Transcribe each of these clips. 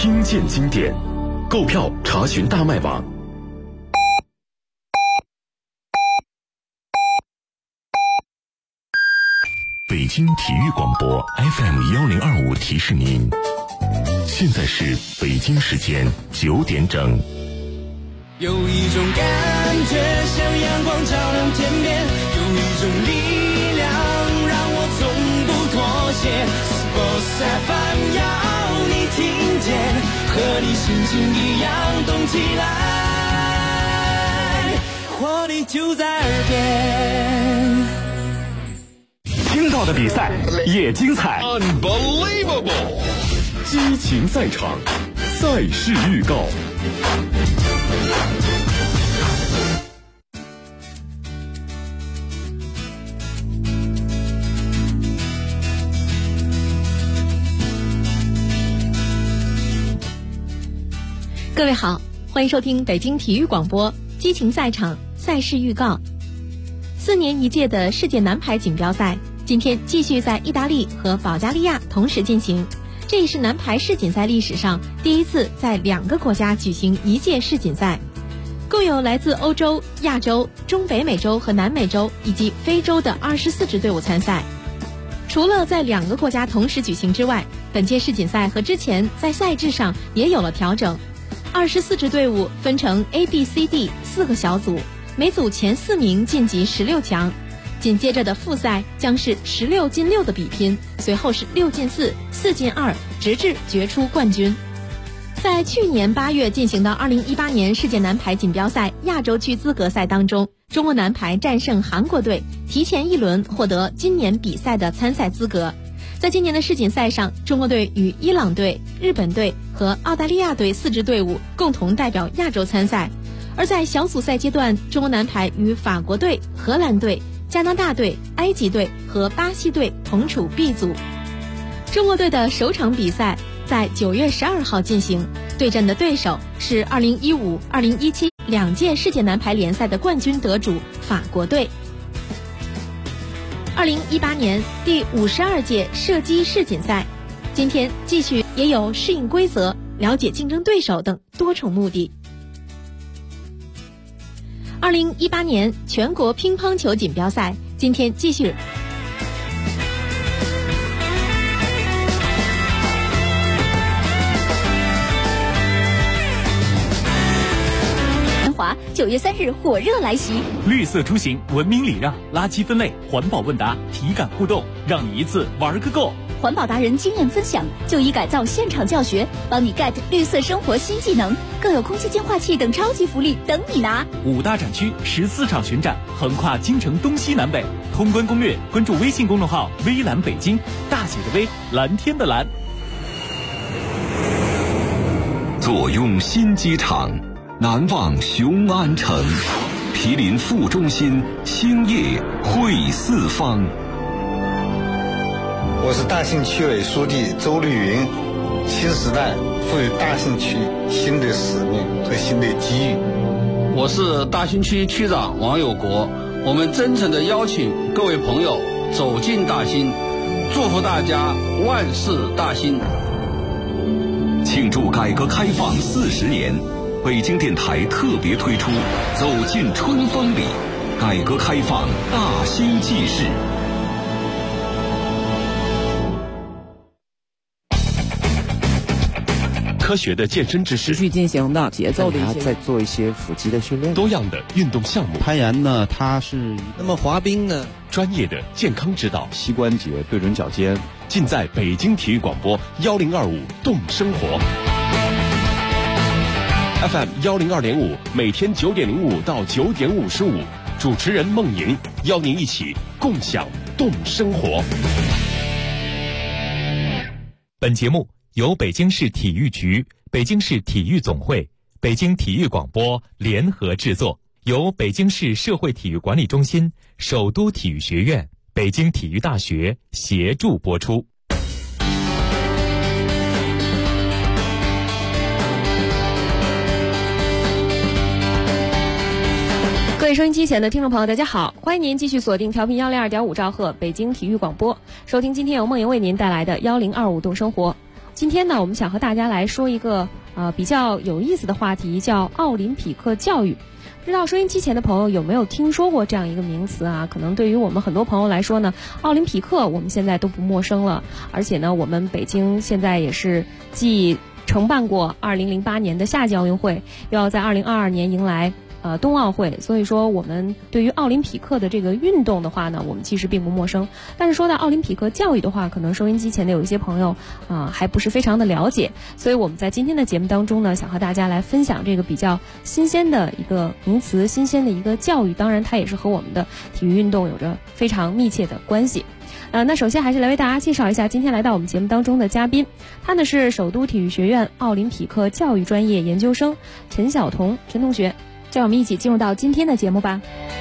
听见经典，购票查询大麦网。北京体育广播 FM1025 提示您，现在是北京时间9点整。 有一种感觉像阳光照亮天边，有一种力量让我从不妥协。Sports FM 要你听见，和你心情一样动起来，活力就在耳边。 听到的比赛也精彩 ，Unbelievable！ 激情赛场，赛事预告。 各位好，欢迎收听北京体育广播激情赛场赛事预告。4年一届的世界男排锦标赛今天继续在意大利和保加利亚同时进行，这也是男排世锦赛历史上第一次在2个国家举行一届世锦赛。共有来自欧洲、亚洲、中北美洲和南美洲以及非洲的24支队伍参赛。除了在2个国家同时举行之外，本届世锦赛和之前在赛制上也有了调整。24支队伍分成 A、B、C、D 4个小组，每组前4名晋级16强。紧接着的复赛将是16进6的比拼，随后是6进4、4进2，直至决出冠军。在去年8月进行的2018年世界男排锦标赛亚洲区资格赛当中，中国男排战胜韩国队，提前1轮获得今年比赛的参赛资格。在今年的世锦赛上，中国队与伊朗队、日本队和澳大利亚队4支队伍共同代表亚洲参赛。而在小组赛阶段，中国男排与法国队、荷兰队、加拿大队、埃及队和巴西队同处 B 组。中国队的首场比赛在9月12号进行，对阵的对手是2015、2017 2届世界男排联赛的冠军得主法国队。2018年第52届射击世锦赛，今天继续也有适应规则、了解竞争对手等多重目的。2018年全国乒乓球锦标赛今天继续。 9月3日火热来袭， 绿色出行，文明礼让，垃圾分类，环保问答，体感互动，让你一次玩个够。 环保达人经验分享，就医改造现场教学，帮你 get 绿色生活新技能，更有空气净化器等超级福利等你拿。 5大展区，14场巡展，横跨京城东西南北。通关攻略，关注微信公众号微蓝北京，大写的微，蓝天的蓝。 坐拥新机场，难忘雄安城，毗邻副中心，兴业汇四方。 我是大兴区委书记周绿云，新时代赋予大兴区新的使命和新的机遇。 我是大兴区区长王有国，我们真诚地邀请各位朋友走进大兴，祝福大家万事大兴。 庆祝改革开放40年，北京电台特别推出走进春风里，改革开放大兴纪事。科学的健身知识， 持续进行的节奏的一些，再做一些腹肌的训练， 多样的运动项目。 攀岩呢，它是那么滑冰呢， 专业的健康指导， 膝关节对准脚尖， 尽在北京体育广播1025动生活 FM 102.5，每天9点05到9点55，主持人孟莹邀您一起共享动生活。 本节目由北京市体育局、北京市体育总会、北京体育广播联合制作，由北京市社会体育管理中心、首都体育学院、北京体育大学协助播出。 各位收音机前的听众朋友，大家好，欢迎您继续锁定调频102.5兆赫北京体育广播，收听今天由梦莹为您带来的1025动生活。 今天呢，我们想和大家来说一个比较有意思的话题，叫奥林匹克教育。不知道收音机前的朋友有没有听说过这样一个名词啊？可能对于我们很多朋友来说呢，奥林匹克我们现在都不陌生了。而且呢，我们北京现在也是既承办过2008年的夏季奥运会，又要在2022年迎来冬奥会，所以说我们对于奥林匹克的这个运动的话呢，我们其实并不陌生。但是说到奥林匹克教育的话，可能收音机前的有一些朋友还不是非常的了解，所以我们在今天的节目当中呢，想和大家来分享这个比较新鲜的一个名词，新鲜的一个教育，当然它也是和我们的体育运动有着非常密切的关系。那首先还是来为大家介绍一下今天来到我们节目当中的嘉宾，他呢是首都体育学院奥林匹克教育专业研究生陈晓彤陈同学。就让我们一起进入到今天的节目吧。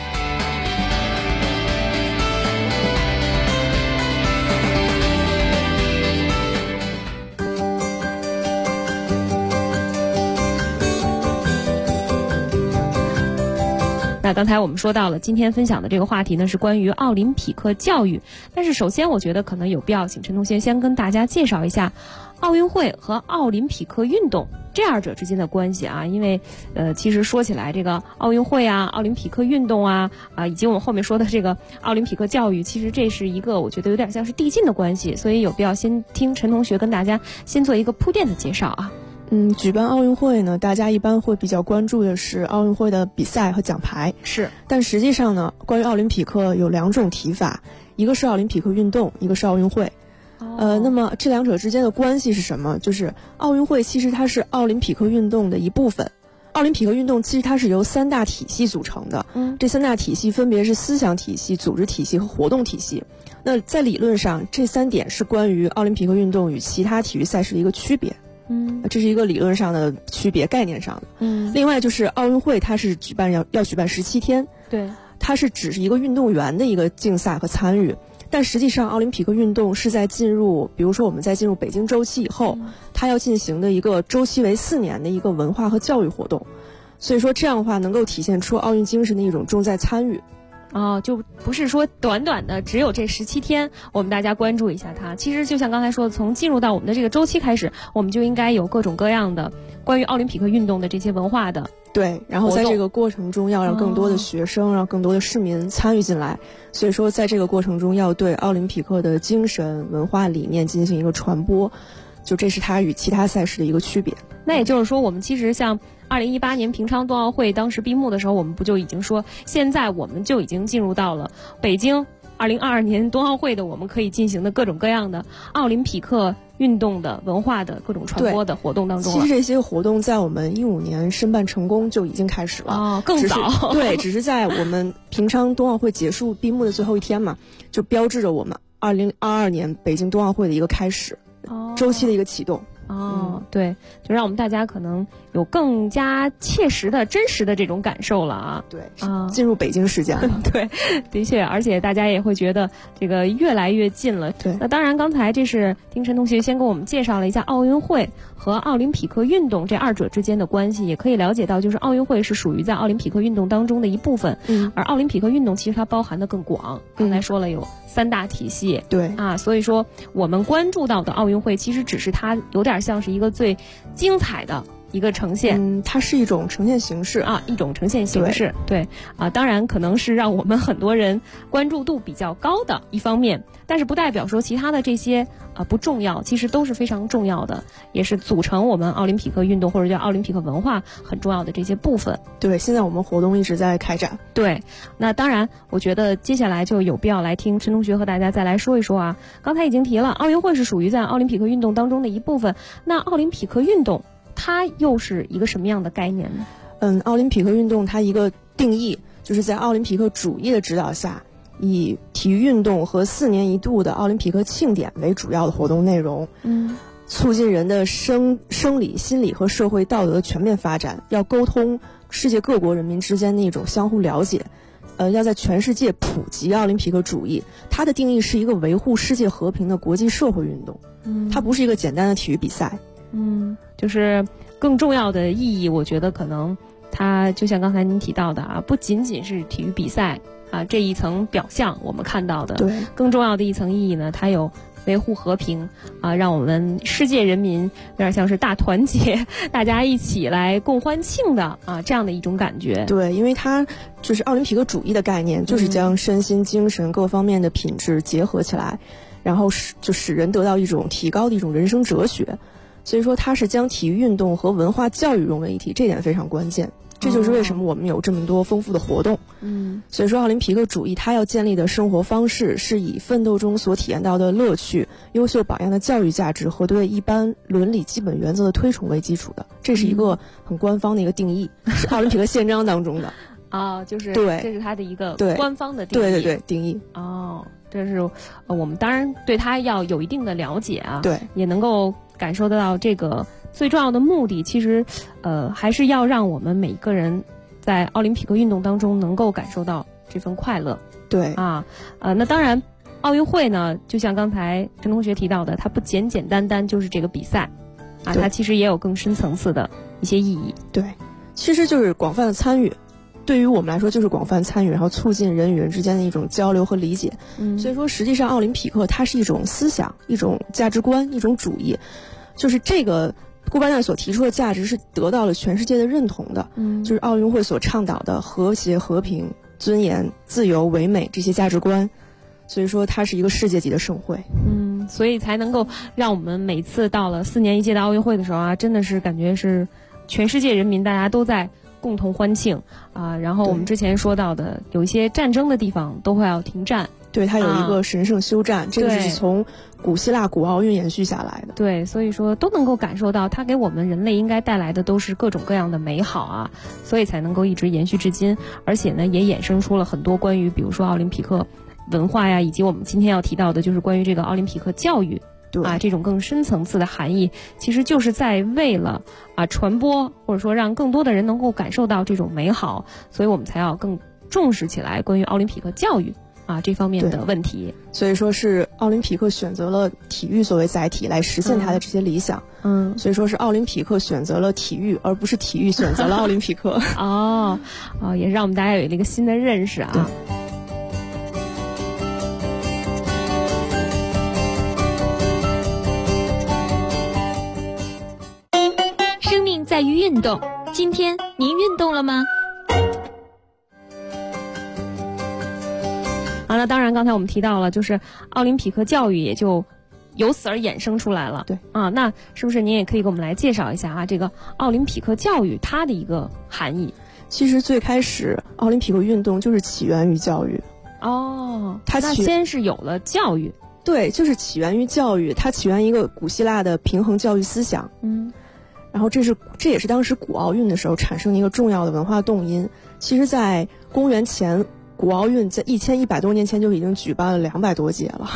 那刚才我们说到了，今天分享的这个话题呢是关于奥林匹克教育。但是首先我觉得可能有必要请陈同学先跟大家介绍一下奥运会和奥林匹克运动这二者之间的关系啊。因为其实说起来这个奥运会啊、奥林匹克运动啊以及我们后面说的这个奥林匹克教育，其实这是一个我觉得有点像是递进的关系，所以有必要先听陈同学跟大家先做一个铺垫的介绍啊。 举办奥运会呢，大家一般会比较关注的是奥运会的比赛和奖牌。 是， 但实际上呢，关于奥林匹克有两种提法，一个是奥林匹克运动，一个是奥运会。那么这两者之间的关系是什么？就是奥运会其实它是奥林匹克运动的一部分。奥林匹克运动其实它是由三大体系组成的，这三大体系分别是思想体系、组织体系和活动体系。那在理论上，这三点是关于奥林匹克运动与其他体育赛事的一个区别。这是一个理论上的区别，概念上的。另外就是奥运会它是要举办17天， 对， 它是只是一个运动员的一个竞赛和参与。但实际上奥林匹克运动是在比如说我们在进入北京周期以后，它要进行的一个周期为4年的一个文化和教育活动。所以说这样的话能够体现出奥运精神的一种重在参与。 就不是说短短的只有这17天我们大家关注一下它，其实就像刚才说的，从进入到我们的这个周期开始，我们就应该有各种各样的关于奥林匹克运动的这些文化的对，然后在这个过程中要让更多的学生让更多的市民参与进来。所以说在这个过程中要对奥林匹克的精神文化理念进行一个传播，就这是它与其他赛事的一个区别。 那也就是说，我们其实像2018年平昌冬奥会当时闭幕的时候，我们不就已经说，现在我们就已经进入到了北京2022年冬奥会的我们可以进行的各种各样的奥林匹克运动的文化的各种传播的活动当中了。 其实这些活动在我们2015年申办成功就已经开始了。 更早。 对，只是在我们平昌冬奥会结束闭幕的最后一天嘛，就标志着我们2022年北京冬奥会的一个开始，周期的一个启动。 对，就让我们大家可能有更加切实的真实的这种感受了啊。 对，进入北京时间了。 对，的确，而且大家也会觉得这个越来越近了。 对， 那当然刚才这是听陈同学先给我们介绍了一下奥运会和奥林匹克运动这二者之间的关系，也可以了解到就是奥运会是属于在奥林匹克运动当中的一部分，而奥林匹克运动其实它包含的更广。刚才说了有3大体系。 对所以说我们关注到的奥运会其实只是它有点像是一个最精彩的一个呈现。 它是一种呈现形式一种呈现形式。对当然可能是让我们很多人关注度比较高的一方面，但是不代表说其他的这些不重要，其实都是非常重要的，也是组成我们奥林匹克运动或者叫奥林匹克文化很重要的这些部分。 对，现在我们活动一直在开展。 对，那当然我觉得接下来就有必要来听陈同学和大家再来说一说啊。刚才已经提了，奥运会是属于在奥林匹克运动当中的一部分，那奥林匹克运动它又是一个什么样的概念呢？ 奥林匹克运动它一个定义就是在奥林匹克主义的指导下，以体育运动和4年1度的奥林匹克庆典为主要的活动内容，促进人的生理、心理和社会道德的全面发展，要沟通世界各国人民之间的一种相互了解，要在全世界普及奥林匹克主义。它的定义是一个维护世界和平的国际社会运动，它不是一个简单的体育比赛。 就是更重要的意义，我觉得可能它就像刚才您提到的不仅仅是体育比赛这一层表象我们看到的， 对， 更重要的一层意义呢，它有维护和平啊，让我们世界人民有点像是大团结，大家一起来共欢庆的啊，这样的一种感觉。 对，因为它就是奥林匹克主义的概念，就是将身心精神各方面的品质结合起来，然后使人得到一种提高的一种人生哲学。所以说它是将体育运动和文化教育融为一体，这点非常关键。这就是为什么我们有这么多丰富的活动。所以说奥林匹克主义它要建立的生活方式是以奋斗中所体验到的乐趣、优秀榜样的教育价值和对一般伦理基本原则的推崇为基础的。这是一个很官方的一个定义，是奥林匹克宪章当中的。 就是对， 这是它的一个官方的定义。 对，定义。 这是我们当然对它要有一定的了解啊， 对， 也能够感受得到这个最重要的目的，其实还是要让我们每一个人在奥林匹克运动当中能够感受到这份快乐。 对那当然奥运会呢，就像刚才陈同学提到的，它不简简单单就是这个比赛啊，它其实也有更深层次的一些意义。 对，其实就是广泛的参与。对于我们来说就是广泛参与，然后促进人与人之间的一种交流和理解。所以说实际上奥林匹克它是一种思想、一种价值观、一种主义，就是这个顾拜旦所提出的价值是得到了全世界的认同的。就是奥运会所倡导的和谐、和平、尊严、自由、唯美这些价值观。所以说它是一个世界级的盛会。 所以才能够让我们每次到了4年一届的奥运会的时候啊，真的是感觉是全世界人民大家都在共同欢庆啊，然后我们之前说到的有一些战争的地方都会要停战。 对，它有一个神圣休战，这个是从古希腊古奥运延续下来的。 对，所以说都能够感受到它给我们人类应该带来的都是各种各样的美好啊，所以才能够一直延续至今。而且呢，也衍生出了很多关于比如说奥林匹克文化呀，以及我们今天要提到的就是关于这个奥林匹克教育。这种更深层次的含义，其实就是在为了传播，或者说让更多的人能够感受到这种美好，所以我们才要更重视起来关于奥林匹克教育这方面的问题。 所以说是奥林匹克选择了体育作为载体来实现它的这些理想。所以说是奥林匹克选择了体育，而不是体育选择了奥林匹克。 也让我们大家有一个新的认识啊。 在于运动，今天您运动了吗？ 那当然刚才我们提到了，就是奥林匹克教育也就由此而衍生出来了。 对那是不是您也可以给我们来介绍一下这个奥林匹克教育它的一个含义？ 其实最开始奥林匹克运动就是起源于教育。 它先是有了教育。 对，就是起源于教育，它起源一个古希腊的平衡教育思想。然后这也是当时古奥运的时候产生一个重要的文化动因。其实在公元前，古奥运在1100多年前就已经举办了200多届了。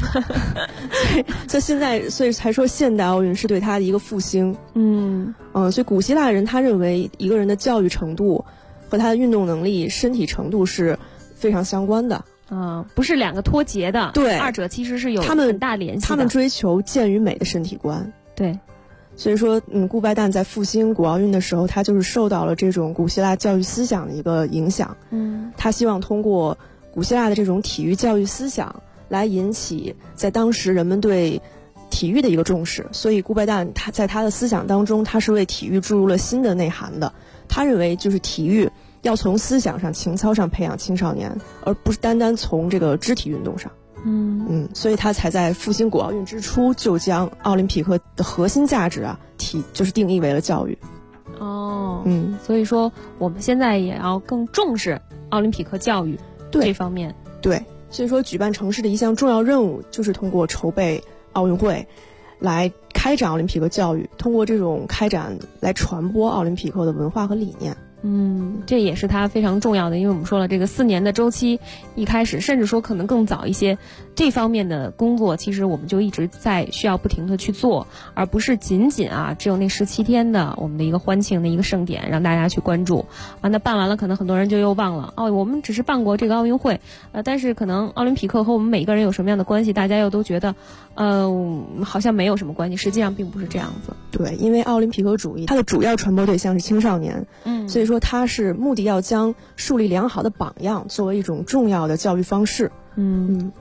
所以才说现代奥运是对它的一个复兴。所以古希腊人他认为一个人的教育程度和他的运动能力、身体程度是非常相关的。 不是两个脱节的。 对， 二者其实是有很大联系的。 他们追求健与美的身体观。 对。 所以说，顾拜旦在复兴古奥运的时候，他就是受到了这种古希腊教育思想的一个影响。他希望通过古希腊的这种体育教育思想来引起在当时人们对体育的一个重视。所以顾拜旦他在他的思想当中，他是为体育注入了新的内涵的。他认为就是体育要从思想上、情操上培养青少年，而不是单单从这个肢体运动上。所以他才在复兴古奥运之初就将奥林匹克的核心价值就是定义为了教育。 所以说我们现在也要更重视奥林匹克教育这方面。 对，所以说举办城市的一项重要任务就是通过筹备奥运会来开展奥林匹克教育，通过这种开展来传播奥林匹克的文化和理念。 这也是它非常重要的，因为我们说了这个4年的周期，一开始甚至说可能更早一些，这方面的工作其实我们就一直在需要不停的去做，而不是仅仅只有那17天的我们的一个欢庆的一个盛典让大家去关注那办完了可能很多人就又忘了我们只是办过这个奥运会但是可能奥林匹克和我们每个人有什么样的关系，大家又都觉得好像没有什么关系，实际上并不是这样子。 对，因为奥林匹克主义它的主要传播对象是青少年。所以说它是目的要将树立良好的榜样作为一种重要的教育方式。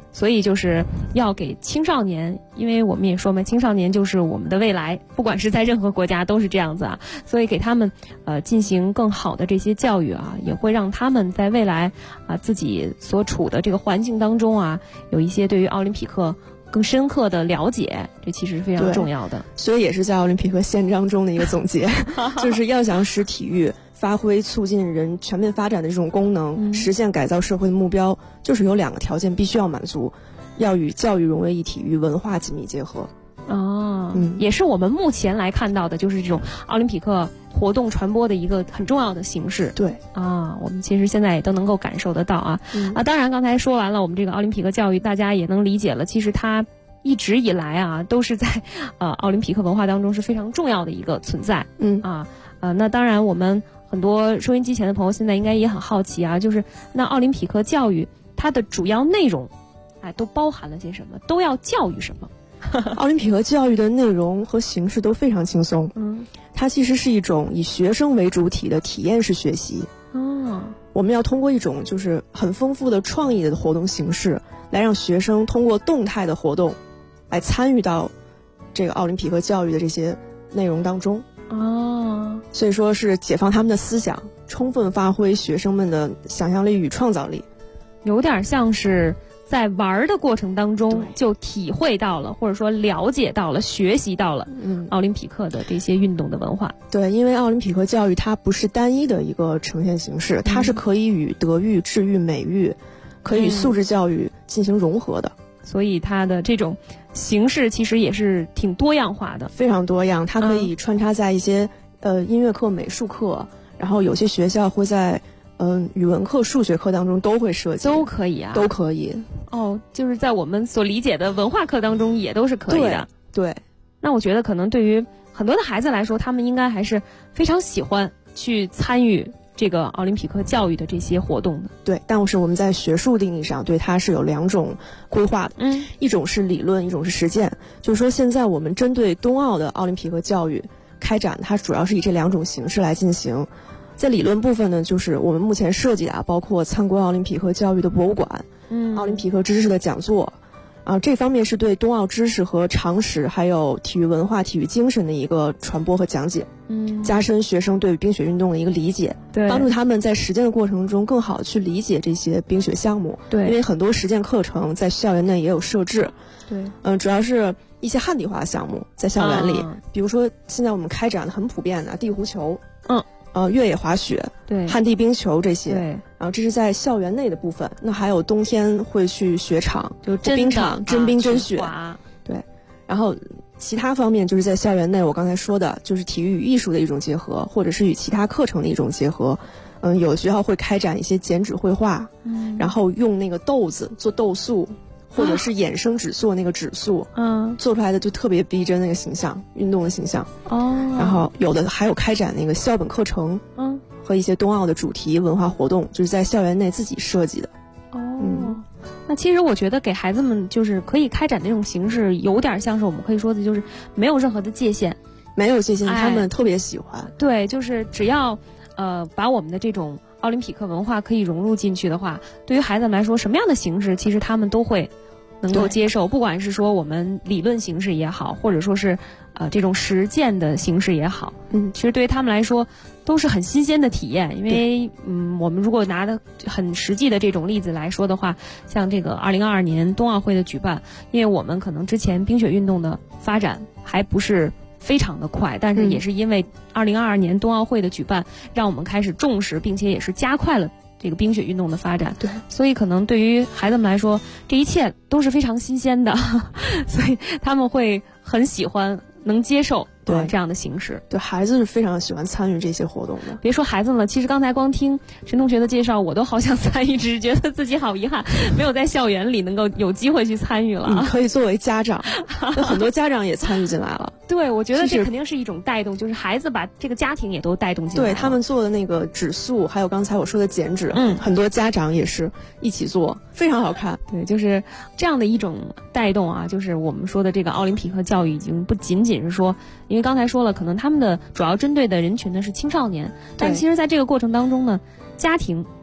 所以就是要给青少年，因为我们也说嘛，青少年就是我们的未来，不管是在任何国家都是这样子啊，所以给他们进行更好的这些教育啊，也会让他们在未来啊自己所处的这个环境当中啊，有一些对于奥林匹克更深刻的了解，这其实是非常重要的。 所以也是在奥林匹克宪章中的一个总结，就是要想使体育发挥促进人全面发展的这种功能，实现改造社会的目标，就是有2个条件必须要满足，要与教育融为一体，与文化紧密结合。 也是我们目前来看到的，就是这种奥林匹克活动传播的一个很重要的形式。 对我们其实现在也都能够感受得到啊。当然刚才说完了我们这个奥林匹克教育，大家也能理解了，其实它一直以来啊都是在奥林匹克文化当中是非常重要的一个存在。那当然我们很多收音机前的朋友现在应该也很好奇啊，就是那奥林匹克教育它的主要内容都包含了些什么，都要教育什么？ 奥林匹克教育的内容和形式都非常轻松。它其实是一种以学生为主体的体验式学习。我们要通过一种就是很丰富的创意的活动形式，来让学生通过动态的活动来参与到这个奥林匹克教育的这些内容当中。所以说是解放他们的思想，充分发挥学生们的想象力与创造力， 有点像是在玩的过程当中就体会到了，或者说了解到了，学习到了奥林匹克的这些运动的文化。 对，因为奥林匹克教育它不是单一的一个呈现形式，它是可以与德育、智育、美育，可以与素质教育进行融合的。 所以它的这种形式其实也是挺多样化的， 非常多样。它可以穿插在一些音乐课、美术课，然后有些学校会在语文课、数学课当中都会涉及， 都可以啊， 都可以。 就是在我们所理解的文化课当中也都是可以的。 对， 那我觉得可能对于很多的孩子来说，他们应该还是非常喜欢去参与这个奥林匹克教育的这些活动的。 对，但是我们在学术定义上对它是有2种规划的。一种是理论，一种是实践。就是说现在我们针对冬奥的奥林匹克教育开展，它主要是以这2种形式来进行。在理论部分呢，就是我们目前设计的包括参观奥林匹克教育的博物馆，奥林匹克知识的讲座，这方面是对冬奥知识和常识，还有体育文化、体育精神的一个传播和讲解，加深学生对冰雪运动的一个理解，帮助他们在实践的过程中更好去理解这些冰雪项目。因为很多实践课程在校园内也有设置。主要是一些汉地化项目在校园里，比如说现在我们开展的很普遍的地壶球，越野滑雪，旱地冰球这些，然后这是在校园内的部分。那还有冬天会去雪场，就冰场真冰真雪，然后其他方面就是在校园内，我刚才说的就是体育与艺术的一种结合，或者是与其他课程的一种结合。有的学校会开展一些剪纸绘画，然后用那个豆子做豆塑，或者是衍生纸做那个纸塑，做出来的就特别逼真那个形象，运动的形象。然后有的还有开展那个校本课程，和一些冬奥的主题文化活动，就是在校园内自己设计的。 那其实我觉得给孩子们就是可以开展的这种形式，有点像是我们可以说的就是没有任何的界限， 没有界限，他们特别喜欢。 对，就是只要把我们的这种奥林匹克文化可以融入进去的话，对于孩子们来说，什么样的形式其实他们都会能够接受，不管是说我们理论形式也好，或者说是这种实践的形式也好，其实对于他们来说都是很新鲜的体验。因为我们如果拿的很实际的这种例子来说的话，像这个2022年冬奥会的举办，因为我们可能之前冰雪运动的发展还不是非常的快，但是也是因为2022年冬奥会的举办，让我们开始重视，并且也是加快了这个冰雪运动的发展。所以可能对于孩子们来说，这一切都是非常新鲜的，所以他们会很喜欢，能接受这样的形式。 对，孩子是非常喜欢参与这些活动的。 别说孩子了，其实刚才光听陈同学的介绍，我都好想参与，只是觉得自己好遗憾，没有在校园里能够有机会去参与了。 可以作为家长，很多家长也参与进来了。 对，我觉得这肯定是一种带动，就是孩子把这个家庭也都带动进来了。 对，他们做的那个纸塑，还有刚才我说的剪纸，很多家长也是一起做，非常好看。 对，就是这样的一种带动啊，就是我们说的这个奥林匹克教育已经不仅仅是说，因为刚才说了，可能他们的主要针对的人群呢是青少年，但其实在这个过程当中呢，家庭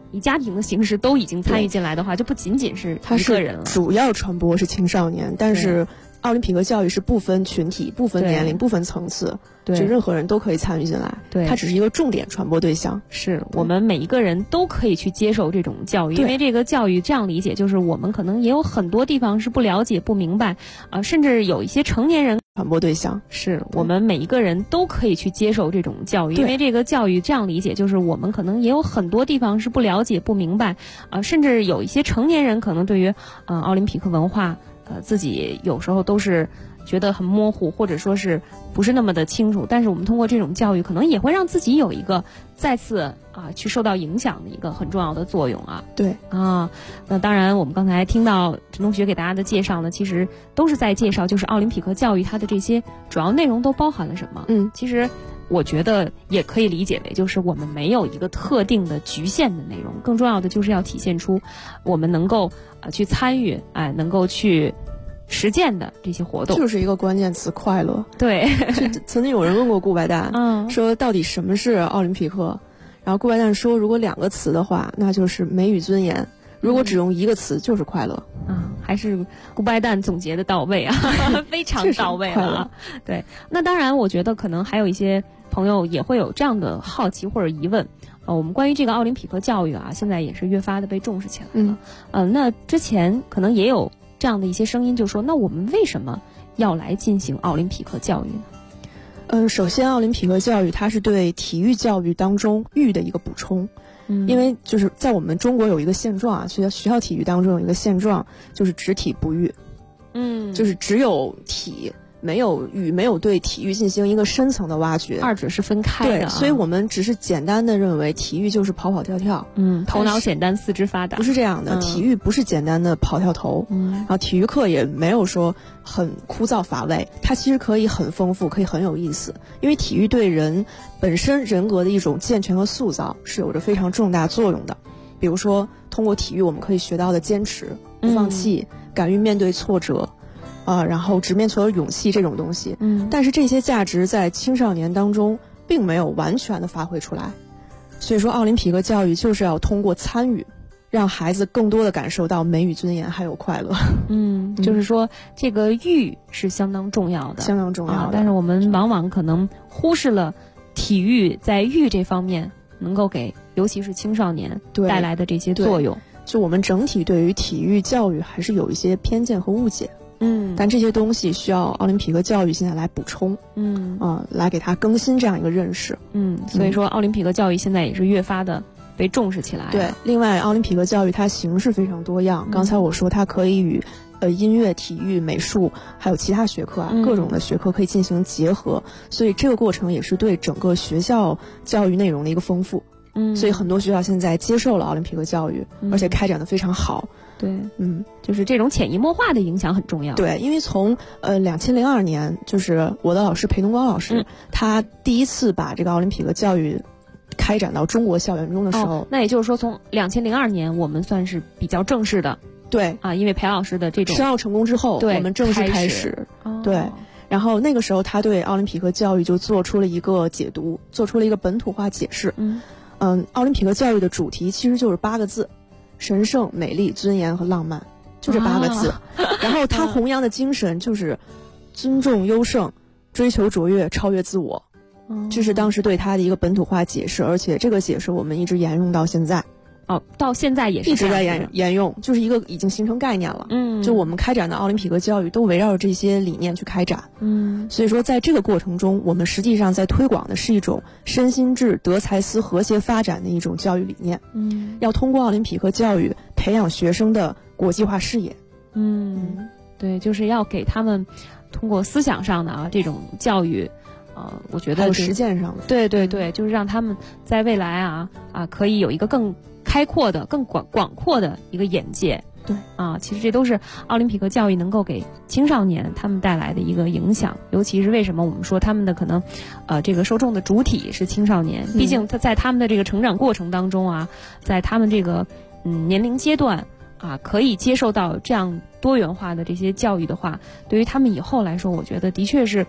以家庭的形式都已经参与进来的话，就不仅仅是一个人了。 主要传播是青少年，但是奥林匹克教育是不分群体、不分年龄、不分层次，就任何人都可以参与进来。对，它只是一个重点传播对象。 是我们每一个人都可以去接受这种教育，因为这个教育这样理解，就是我们可能也有很多地方是不了解、不明白，甚至有一些成年人传播对象。 是我们每一个人都可以去接受这种教育，因为这个教育这样理解，就是我们可能也有很多地方是不了解、不明白，甚至有一些成年人可能对于奥林匹克文化。自己有时候都是觉得很模糊，或者说是不是那么的清楚，但是我们通过这种教育，可能也会让自己有一个再次去受到影响的一个很重要的作用啊。 对啊，那当然我们刚才听到陈同学给大家的介绍呢，其实都是在介绍就是奥林匹克教育它的这些主要内容都包含了什么。其实我觉得也可以理解为就是我们没有一个特定的局限的内容，更重要的就是要体现出我们能够去参与，能够去实践的这些活动， 就是一个关键词：快乐。 对， 曾经有人问过顾白旦，说到底什么是奥林匹克？然后顾白旦说，如果2个词的话，那就是美与尊严；如果只用1个词，就是快乐。 还是顾白旦总结的到位啊，非常到位了。对，那当然，我觉得可能还有一些朋友也会有这样的好奇或者疑问。我们关于这个奥林匹克教育啊，现在也是越发的被重视起来了。那之前可能也有这样的一些声音，就说那我们为什么要来进行奥林匹克教育呢？首先，奥林匹克教育它是对体育教育当中育的一个补充。因为就是在我们中国有一个现状啊，学校体育当中有一个现状，就是只体不育。就是只有体。没有育，没有对体育进行一个深层的挖掘， 二者是分开的。 对，所以我们只是简单的认为体育就是跑跑跳跳， 头脑简单，四肢发达， 不是这样的。体育不是简单的跑跳投，然后体育课也没有说很枯燥乏味，它其实可以很丰富，可以很有意思。因为体育对人本身人格的一种健全和塑造是有着非常重大作用的。比如说，通过体育我们可以学到的坚持、不放弃、敢于面对挫折。然后直面所有勇气这种东西，但是这些价值在青少年当中并没有完全的发挥出来，所以说奥林匹克教育就是要通过参与，让孩子更多的感受到美与尊严还有快乐。 就是说这个育是相当重要的， 相当重要的， 但是我们往往可能忽视了体育在育这方面能够给尤其是青少年带来的这些作用。 就我们整体对于体育教育还是有一些偏见和误解。但这些东西需要奥林匹克教育现在来补充，来给它更新这样一个认识。 所以说奥林匹克教育现在也是越发的被重视起来。 对，另外奥林匹克教育它形式非常多样，刚才我说它可以与音乐、体育、美术还有其他学科各种的学科可以进行结合，所以这个过程也是对整个学校教育内容的一个丰富。所以很多学校现在接受了奥林匹克教育，而且开展的非常好。 对，就是这种潜移默化的影响很重要。 对，因为从2002年，就是我的老师裴东光老师，他第一次把这个奥林匹克教育开展到中国校园中的时候， 那也就是说从2002年我们算是比较正式的。 对因为裴老师的这种申奥成功之后，我们正式开始。对。然后那个时候他对奥林匹克教育就做出了一个解读，做出了一个本土化解释。奥林匹克教育的主题其实就是8个字：神圣、美丽、尊严和浪漫，就这8个字。然后他弘扬的精神就是尊重优胜、追求卓越、超越自我。这是当时对他的一个本土化解释，而且这个解释我们一直沿用到现在。 到现在也是一直在沿用，就是一个已经形成概念了。就我们开展的奥林匹克教育都围绕着这些理念去开展。所以说在这个过程中，我们实际上在推广的是一种身心智德才思和谐发展的一种教育理念。要通过奥林匹克教育培养学生的国际化视野。 对，就是要给他们通过思想上的这种教育。我觉得还有实践上的。 对，就是让他们在未来可以有一个更开阔的、更广阔的一个眼界。 对其实这都是奥林匹克教育能够给青少年他们带来的一个影响。尤其是为什么我们说他们的可能这个受众的主体是青少年，毕竟他在他们的这个成长过程当中在他们这个年龄阶段可以接受到这样多元化的这些教育的话，对于他们以后来说，我觉得的确是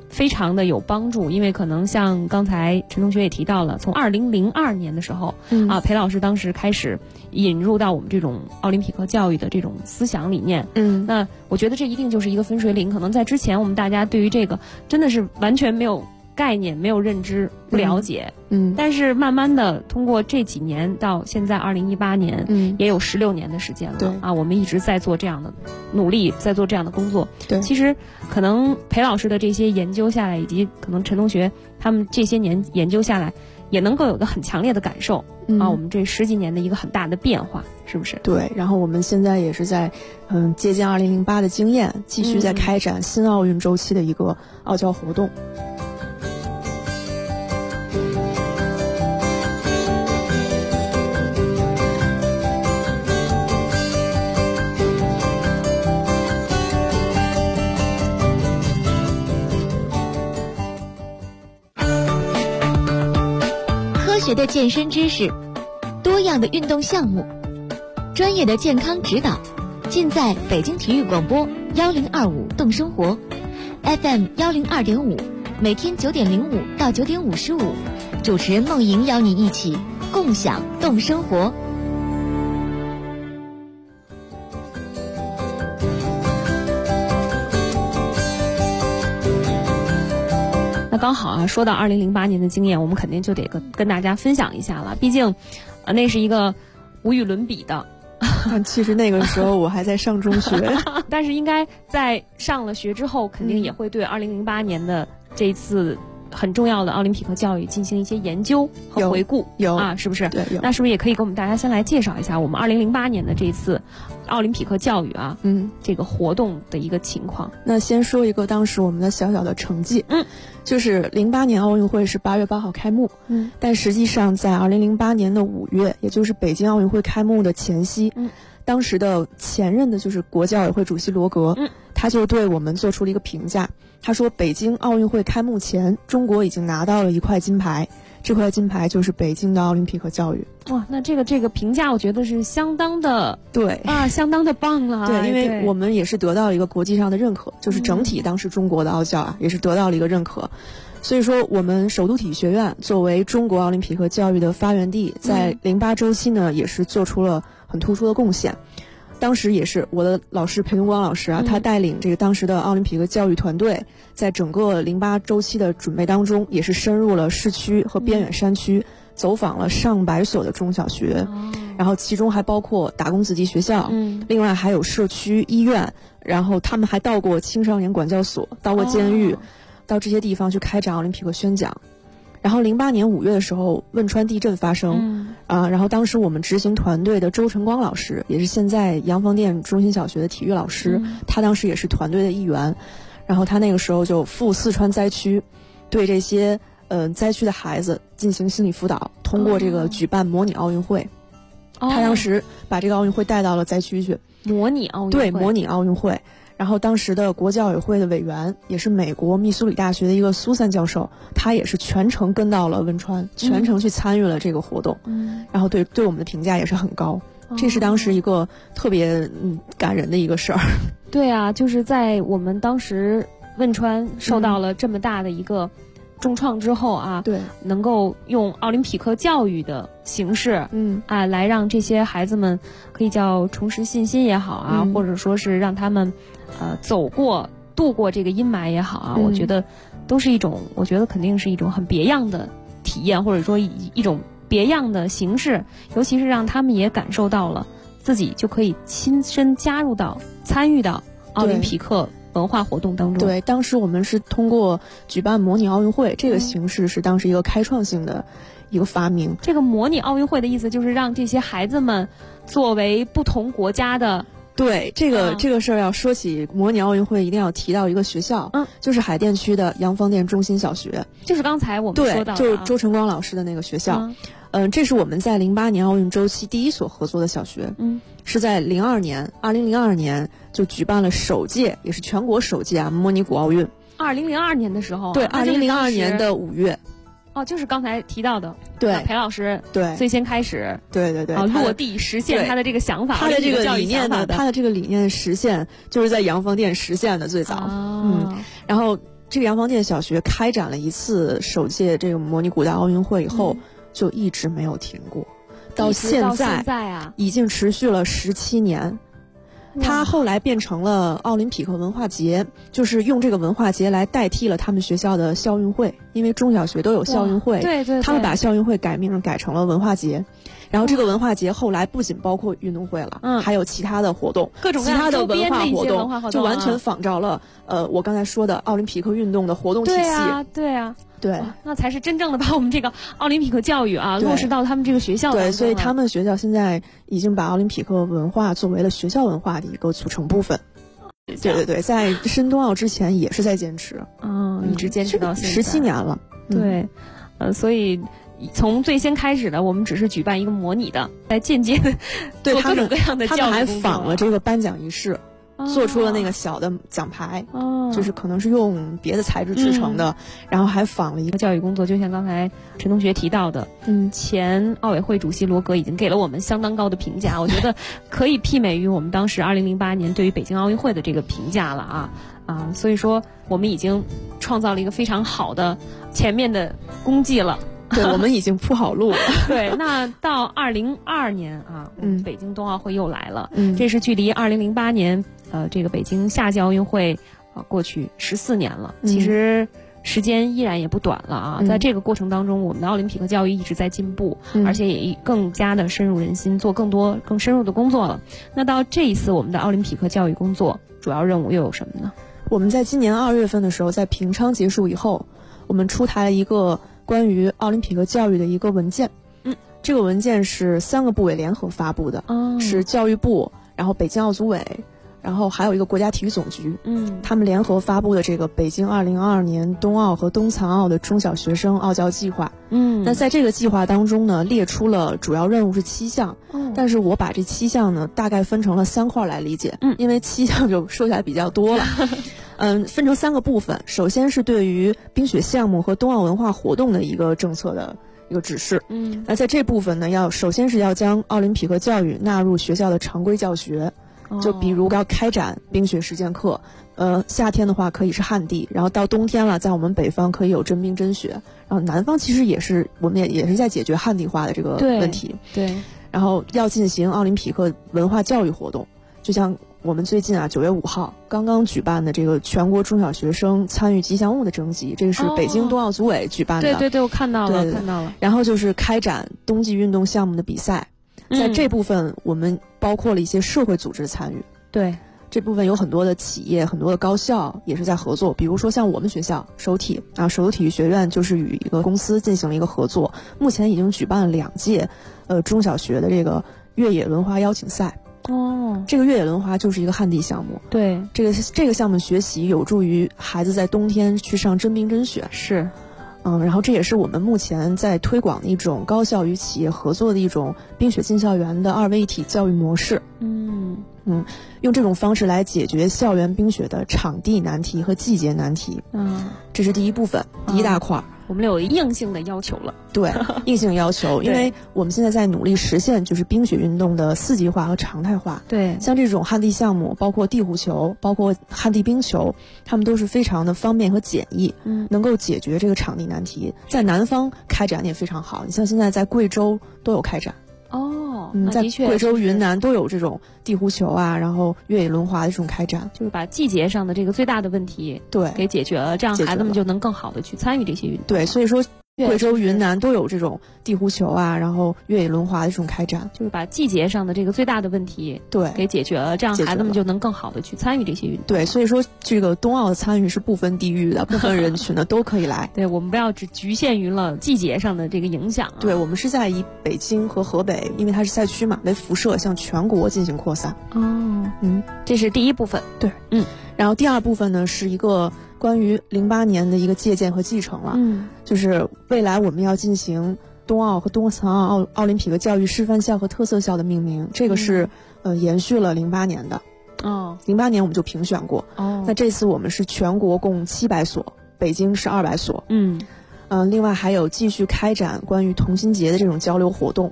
非常的有帮助，因为可能像刚才陈同学也提到了，从2002年的时候，裴老师当时开始引入到我们这种奥林匹克教育的这种思想理念。那我觉得这一定就是一个分水岭，可能在之前我们大家对于这个真的是完全没有概念、没有认知、不了解。但是慢慢的通过这几年到现在2018年，也有16年的时间了我们一直在做这样的努力，在做这样的工作。其实可能裴老师的这些研究下来，以及可能陈同学他们这些年研究下来，也能够有个很强烈的感受我们这10几年的一个很大的变化，是不是？ 对，然后我们现在也是在借鉴2008的经验，继续在开展新奥运周期的一个奥教活动。 科学的健身知识，多样的运动项目，专业的健康指导，尽在北京体育广播1025动生活 FM 102.5，每天9点05到9点55，主持人梦莹邀你一起共享动生活。 刚好说到2008年的经验，我们肯定就得跟大家分享一下了。毕竟，那是一个无与伦比的。 其实那个时候我还在上中学， 但是应该在上了学之后，肯定也会对2008年的这一次很重要的奥林匹克教育进行一些研究和回顾。是不是？ 对，有。 那是不是也可以给我们大家先来介绍一下我们2008年的这一次奥林匹克教育这个活动的一个情况？ 那先说一个当时我们的小小的成绩。就是08年奥运会是8月8号开幕，但实际上在2008年的5月，也就是北京奥运会开幕的前夕，当时的前任的就是国际奥委会主席罗格，他就对我们做出了一个评价，他说北京奥运会开幕前，中国已经拿到了1块金牌，这块金牌就是北京的奥林匹克教育。 哇，那这个评价我觉得是相当的相当的棒了。 对，因为我们也是得到了一个国际上的认可，就是整体当时中国的奥教也是得到了一个认可。所以说我们首都体育学院作为中国奥林匹克教育的发源地，在08周期呢也是做出了很突出的贡献。当时也是我的老师裴东光老师他带领这个当时的奥林匹克教育团队，在整个08周期的准备当中，也是深入了市区和边远山区，走访了上百所的中小学，然后其中还包括打工子弟学校，另外还有社区医院，然后他们还到过青少年管教所，到过监狱，到这些地方去开展奥林匹克宣讲。然后08年5月的时候，汶川地震发生，然后当时我们执行团队的周晨光老师，也是现在洋房店中心小学的体育老师，他当时也是团队的一员，然后他那个时候就赴四川灾区，对这些灾区的孩子进行心理辅导，通过这个举办模拟奥运会。他当时把这个奥运会带到了灾区去， 模拟奥运会。 对，模拟奥运会。然后当时的国际奥委会的委员，也是美国密苏里大学的一个苏珊教授，他也是全程跟到了汶川，全程去参与了这个活动，然后对我们的评价也是很高。这是当时一个特别感人的一个事儿。 对啊，就是在我们当时汶川受到了这么大的一个重创之后对， 能够用奥林匹克教育的形式，来让这些孩子们可以叫重拾信心也好或者说是让他们度过这个阴霾也好我觉得都是一种，我觉得肯定是一种很别样的体验，或者说一种别样的形式，尤其是让他们也感受到了自己就可以亲身参与到奥林匹克文化活动当中。 对，当时我们是通过举办模拟奥运会这个形式，是当时一个开创性的一个发明。 这个模拟奥运会的意思就是让这些孩子们作为不同国家的。 对，这个事儿要说起模拟奥运会，一定要提到一个学校，就是海淀区的洋房店中心小学， 就是刚才我们说到的， 就是周晨光老师的那个学校。这是我们在08年奥运周期第一所合作的小学，是在2002年就举办了首届，也是全国首届模拟古奥运。 2002年的时候， 对，2002年的5月。 就是刚才提到的， 对， 裴老师对最先开始， 对落地实现他的这个想法， 他的这个理念呢，他的这个理念实现就是在洋房店实现的最早，然后这个洋房店小学开展了一次首届这个模拟古代奥运会以后，就一直没有停过，到现在啊， 已经持续了17年。它后来变成了奥林匹克文化节，就是用这个文化节来代替了他们学校的校运会，因为中小学都有校运会， 对， 他们把校运会改成了文化节。然后这个文化节后来不仅包括运动会了，还有其他的活动， 各种各样的文化活动， 就完全仿照了我刚才说的奥林匹克运动的活动体系。 对啊， 对， 那才是真正的把我们这个奥林匹克教育落实到他们这个学校当中。 对，所以他们学校现在已经把奥林匹克文化作为了学校文化的一个组成部分。对，在申冬奥之前也是在坚持， 一直坚持到现在 17年了。 对，所以从最先开始的，我们只是举办一个模拟的，来间接的做各种各样的教育工作。 他们还仿了这个颁奖仪式。做出了那个小的奖牌，就是可能是用别的材质制成的，然后还仿了一个教育工作。就像刚才陈同学提到的，前奥委会主席罗格已经给了我们相当高的评价，我觉得可以媲美于我们当时2008年对于北京奥运会的这个评价了啊！所以说我们已经创造了一个非常好的前面的功绩了。 对，我们已经铺好路了。 对，那到2022年北京冬奥会又来了，这是距离2008年这个北京夏季奥运会过去14年了，其实时间依然也不短了啊。在这个过程当中，我们的奥林匹克教育一直在进步，而且也更加的深入人心，做更多更深入的工作了。那到这一次我们的奥林匹克教育工作主要任务又有什么呢？ 我们在今年2月份的时候，在平昌结束以后，我们出台了一个关于奥林匹克教育的一个文件。这个文件是3个部委联合发布的，是教育部，然后北京奥组委，然后还有一个国家体育总局，他们联合发布的这个北京2022年冬奥和冬残奥的中小学生奥教计划。那在这个计划当中呢，列出了主要任务是7项，但是我把这7项呢大概分成了3块来理解，因为7项就说起来比较多了。分成3个部分，首先是对于冰雪项目和冬奥文化活动的一个政策的一个指示。那在这部分呢，首先是要将奥林匹克教育纳入学校的常规教学，就比如要开展冰雪实践课，夏天的话可以是旱地，然后到冬天了，在我们北方可以有真冰真雪，然后南方其实我们也是在解决旱地化的这个问题。 对， 然后要进行奥林匹克文化教育活动，就像我们最近9月5号刚刚举办的这个全国中小学生参与吉祥物的征集，这个是北京冬奥组委举办的。 对，我看到了，看到了。 然后就是开展冬季运动项目的比赛，在这部分我们包括了一些社会组织参与。 对， 这部分有很多的企业、很多的高校也是在合作，比如说像我们学校首都体育学院就是与一个公司进行了一个合作，目前已经举办了2届中小学的这个越野轮滑邀请赛。这个越野轮滑就是一个旱地项目。 对， 这个项目学习有助于孩子在冬天去上真冰真雪。 是， 然后这也是我们目前在推广的一种高校与企业合作的一种冰雪进校园的2位一体教育模式。用这种方式来解决校园冰雪的场地难题和季节难题。这是第一部分，第一大块。 我们有硬性的要求了。 对，硬性要求，因为我们现在在努力实现就是冰雪运动的4级化和常态化。 对， 像这种旱地项目，包括地虎球，包括旱地冰球，他们都是非常的方便和简易，能够解决这个场地难题。在南方开展也非常好，你像现在在贵州都有开展。在贵州、云南都有这种地虎球然后越野轮滑的这种开展， 就是把季节上的这个最大的问题给解决了，这样孩子们就能更好的去参与这些运动。 对，所以说贵州、云南都有这种地虎球然后越野轮滑的这种开展， 就是把季节上的这个最大的问题给解决了，这样孩子们就能更好的去参与这些运动。 对，所以说这个冬奥的参与是不分地域的，不分人群的都可以来。 对，我们不要只局限于了季节上的这个影响。 对，我们是在以北京和河北，因为它是赛区嘛，为辐射向全国进行扩散。 这是第一部分。 对，然后第2部分呢是一个关于08年的一个借鉴和继承了。就是未来我们要进行冬奥和冬残奥林匹克教育示范校和特色校的命名，这个是延续了08年的。08年我们就评选过。那这次我们是全国共700所，北京是200所。另外还有继续开展关于同心节的这种交流活动。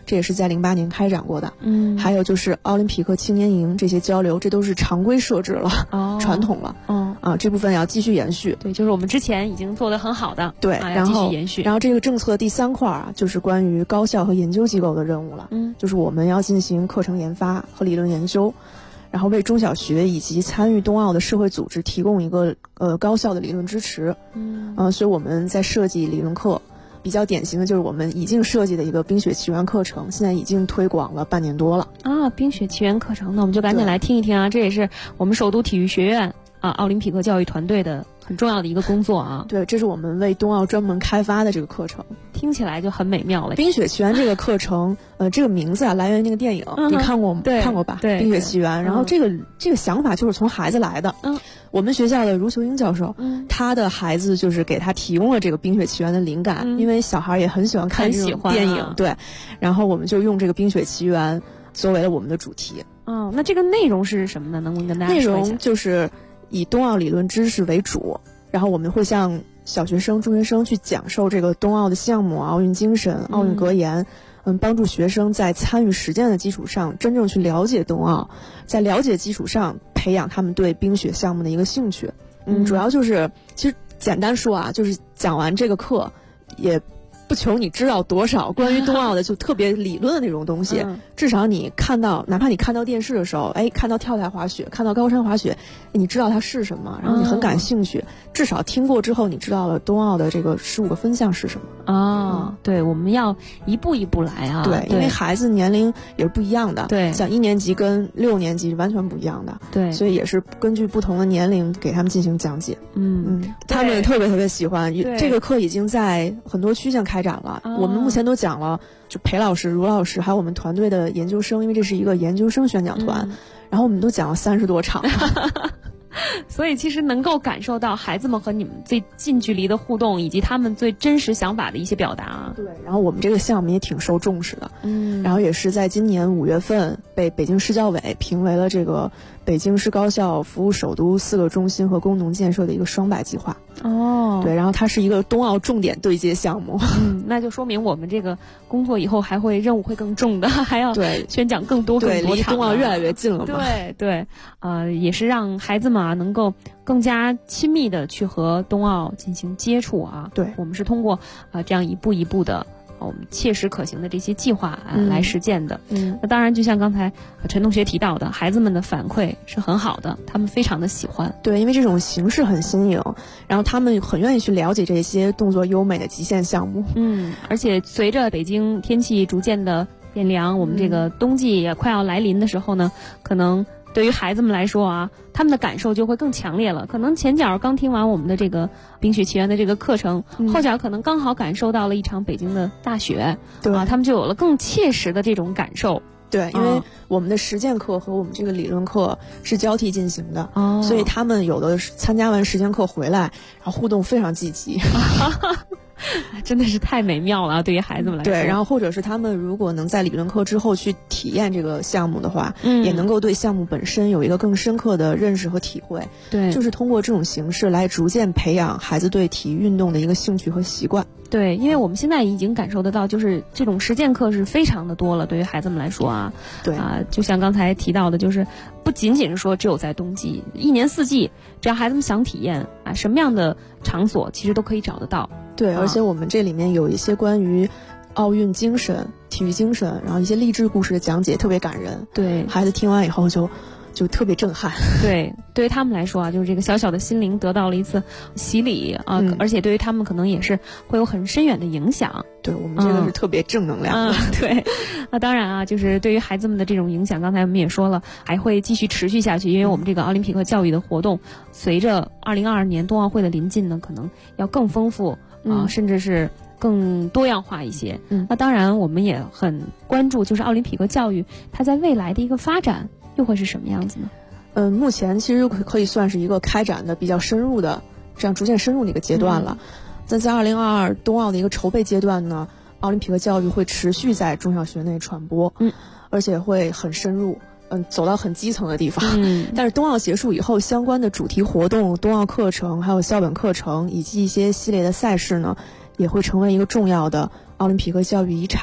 这也是在08年开展过的。还有就是奥林匹克青年营这些交流，这都是常规设置了，传统了。这部分要继续延续。 对，就是我们之前已经做得很好的， 对， 然后继续延续。 然后这个政策第3块就是关于高校和研究机构的任务了。就是我们要进行课程研发和理论研究，然后为中小学以及参与冬奥的社会组织提供一个高效的理论支持。所以我们在设计理论课，比较典型的就是我们已经设计的一个冰雪奇缘课程，现在已经推广了半年多了。 冰雪奇缘课程，那我们就赶紧来听一听啊！这也是我们首都体育学院奥林匹克教育团队的很重要的一个工作啊。 对，这是我们为冬奥专门开发的这个课程， 听起来就很美妙了。 冰雪奇缘这个课程，这个名字来源于那个电影，你看过吗？看过吧？ 对， 冰雪奇缘。然后这个想法就是从孩子来的。我们学校的茹秀英教授，他的孩子就是给他提供了这个冰雪奇缘的灵感，因为小孩也很喜欢看这种电影，对。然后我们就用这个冰雪奇缘作为了我们的主题。 那这个内容是什么呢？能不能跟大家说一下？ 内容就是以冬奥理论知识为主，然后我们会向小学生、中学生去讲授这个冬奥的项目、奥运精神、奥运格言，帮助学生在参与实践的基础上真正去了解冬奥，在了解基础上培养他们对冰雪项目的一个兴趣。主要就是其实简单说就是讲完这个课也不求你知道多少关于冬奥的就特别理论的那种东西，至少你看到，哪怕你看到电视的时候，看到跳台滑雪，看到高山滑雪，你知道它是什么，然后你很感兴趣，至少听过之后你知道了冬奥的这个15个分项是什么。 对，我们要一步一步来啊。 对，因为孩子年龄也是不一样的。 对， 像1年级跟6年级是完全不一样的。 对， 所以也是根据不同的年龄给他们进行讲解。他们特别喜欢这个课，已经在很多区县开展了。我们目前都讲了，就裴老师、茹老师还有我们团队的研究生，因为这是一个研究生宣讲团，然后我们都讲了30多场。 所以其实能够感受到孩子们和你们最近距离的互动，以及他们最真实想法的一些表达。 对，然后我们这个项目也挺受重视的。然后也是在今年5月份被北京市教委评为了这个北京市高校服务首都4个中心和工农建设的一个双百计划。对，然后它是一个冬奥重点对接项目。 那就说明我们这个工作以后还会任务会更重的，还要宣讲更多场。 离冬奥越来越近了嘛。 对，也是让孩子们能够更加亲密的去和冬奥进行接触啊。 对， 我们是通过这样一步一步的我们切实可行的这些计划来实践的。那当然就像刚才陈同学提到的，孩子们的反馈是很好的，他们非常的喜欢。 对，因为这种形式很新颖，然后他们很愿意去了解这些动作优美的极限项目。 而且随着北京天气逐渐的变凉，我们这个冬季也快要来临的时候呢，可能对于孩子们来说他们的感受就会更强烈了。可能前脚刚听完我们的这个冰雪奇缘的这个课程，后脚可能刚好感受到了一场北京的大雪，他们就有了更切实的这种感受。 对，因为我们的实践课和我们这个理论课是交替进行的，所以他们有的参加完实践课回来，然后互动非常积极。 真的是太美妙了，对于孩子们来说。 对，然后或者是他们如果能在理论课之后去体验这个项目的话，也能够对项目本身有一个更深刻的认识和体会。 对， 就是通过这种形式来逐渐培养孩子对体育运动的一个兴趣和习惯。 对，因为我们现在已经感受得到，就是这种实践课是非常的多了，对于孩子们来说对就像刚才提到的，就是不仅仅是说只有在冬季，1年4季，只要孩子们想体验什么样的场所，其实都可以找得到。 对，而且我们这里面有一些关于奥运精神、体育精神，然后一些励志故事的讲解，特别感人。 对， 孩子听完以后就特别震撼。 对，对于他们来说就是这个小小的心灵得到了一次洗礼而且对于他们可能也是会有很深远的影响。 对，我们这个是特别正能量的。 对，那当然就是对于孩子们的这种影响，刚才我们也说了，还会继续持续下去，因为我们这个奥林匹克教育的活动，随着2022年冬奥会的临近呢，可能要更丰富甚至是更多样化一些。那当然我们也很关注，就是奥林匹克教育它在未来的一个发展又会是什么样子呢？ 目前其实可以算是一个开展的比较深入的，这样逐渐深入的一个阶段了。那在2022冬奥的一个筹备阶段呢，奥林匹克教育会持续在中小学内传播，而且会很深入，走到很基层的地方。但是冬奥结束以后，相关的主题活动、冬奥课程，还有校本课程以及一些系列的赛事呢，也会成为一个重要的奥林匹克教育遗产。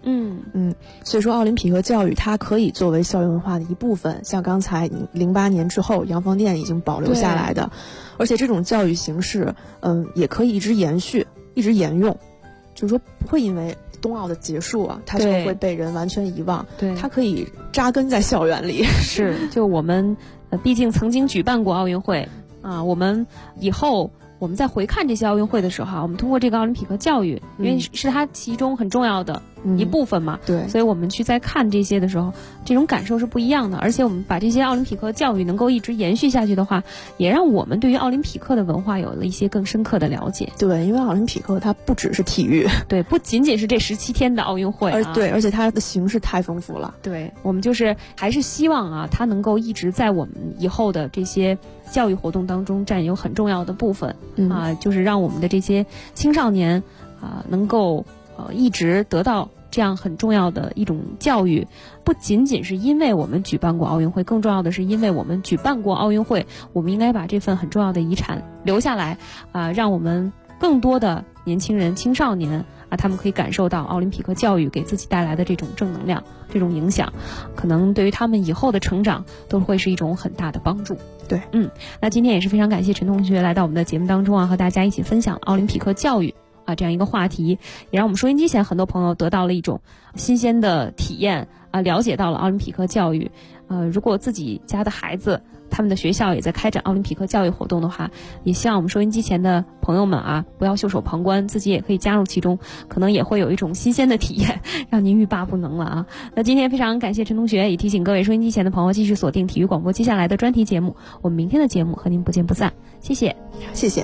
所以说奥林匹克教育它可以作为校园文化的一部分，像刚才08年之后洋房店已经保留下来的，而且这种教育形式也可以一直延续一直沿用，就是说不会因为冬奥的结束啊它就会被人完全遗忘， 对， 它可以扎根在校园里。 是，就我们毕竟曾经举办过奥运会啊，我们以后我们在回看这些奥运会的时候，我们通过这个奥林匹克教育，因为是它其中很重要的一部分嘛， 对， 所以我们去在看这些的时候，这种感受是不一样的。而且我们把这些奥林匹克教育能够一直延续下去的话，也让我们对于奥林匹克的文化有了一些更深刻的了解。 对，因为奥林匹克它不只是体育， 对，不仅仅是这17天的奥运会而且它的形式太丰富了。 对，我们就是还是希望它能够一直在我们以后的这些教育活动当中占有很重要的部分就是让我们的这些青少年能够一直得到这样很重要的一种教育，不仅仅是因为我们举办过奥运会，更重要的是因为我们举办过奥运会，我们应该把这份很重要的遗产留下来让我们更多的年轻人青少年他们可以感受到奥林匹克教育给自己带来的这种正能量，这种影响可能对于他们以后的成长都会是一种很大的帮助。 对， 那今天也是非常感谢陈同学来到我们的节目当中和大家一起分享奥林匹克教育这样一个话题，也让我们收音机前很多朋友得到了一种新鲜的体验了解到了奥林匹克教育。如果自己家的孩子他们的学校也在开展奥林匹克教育活动的话，也希望我们收音机前的朋友们不要袖手旁观，自己也可以加入其中，可能也会有一种新鲜的体验，让您欲罢不能了那今天非常感谢陈同学，也提醒各位收音机前的朋友继续锁定体育广播接下来的专题节目，我们明天的节目和您不见不散。谢谢， 谢谢。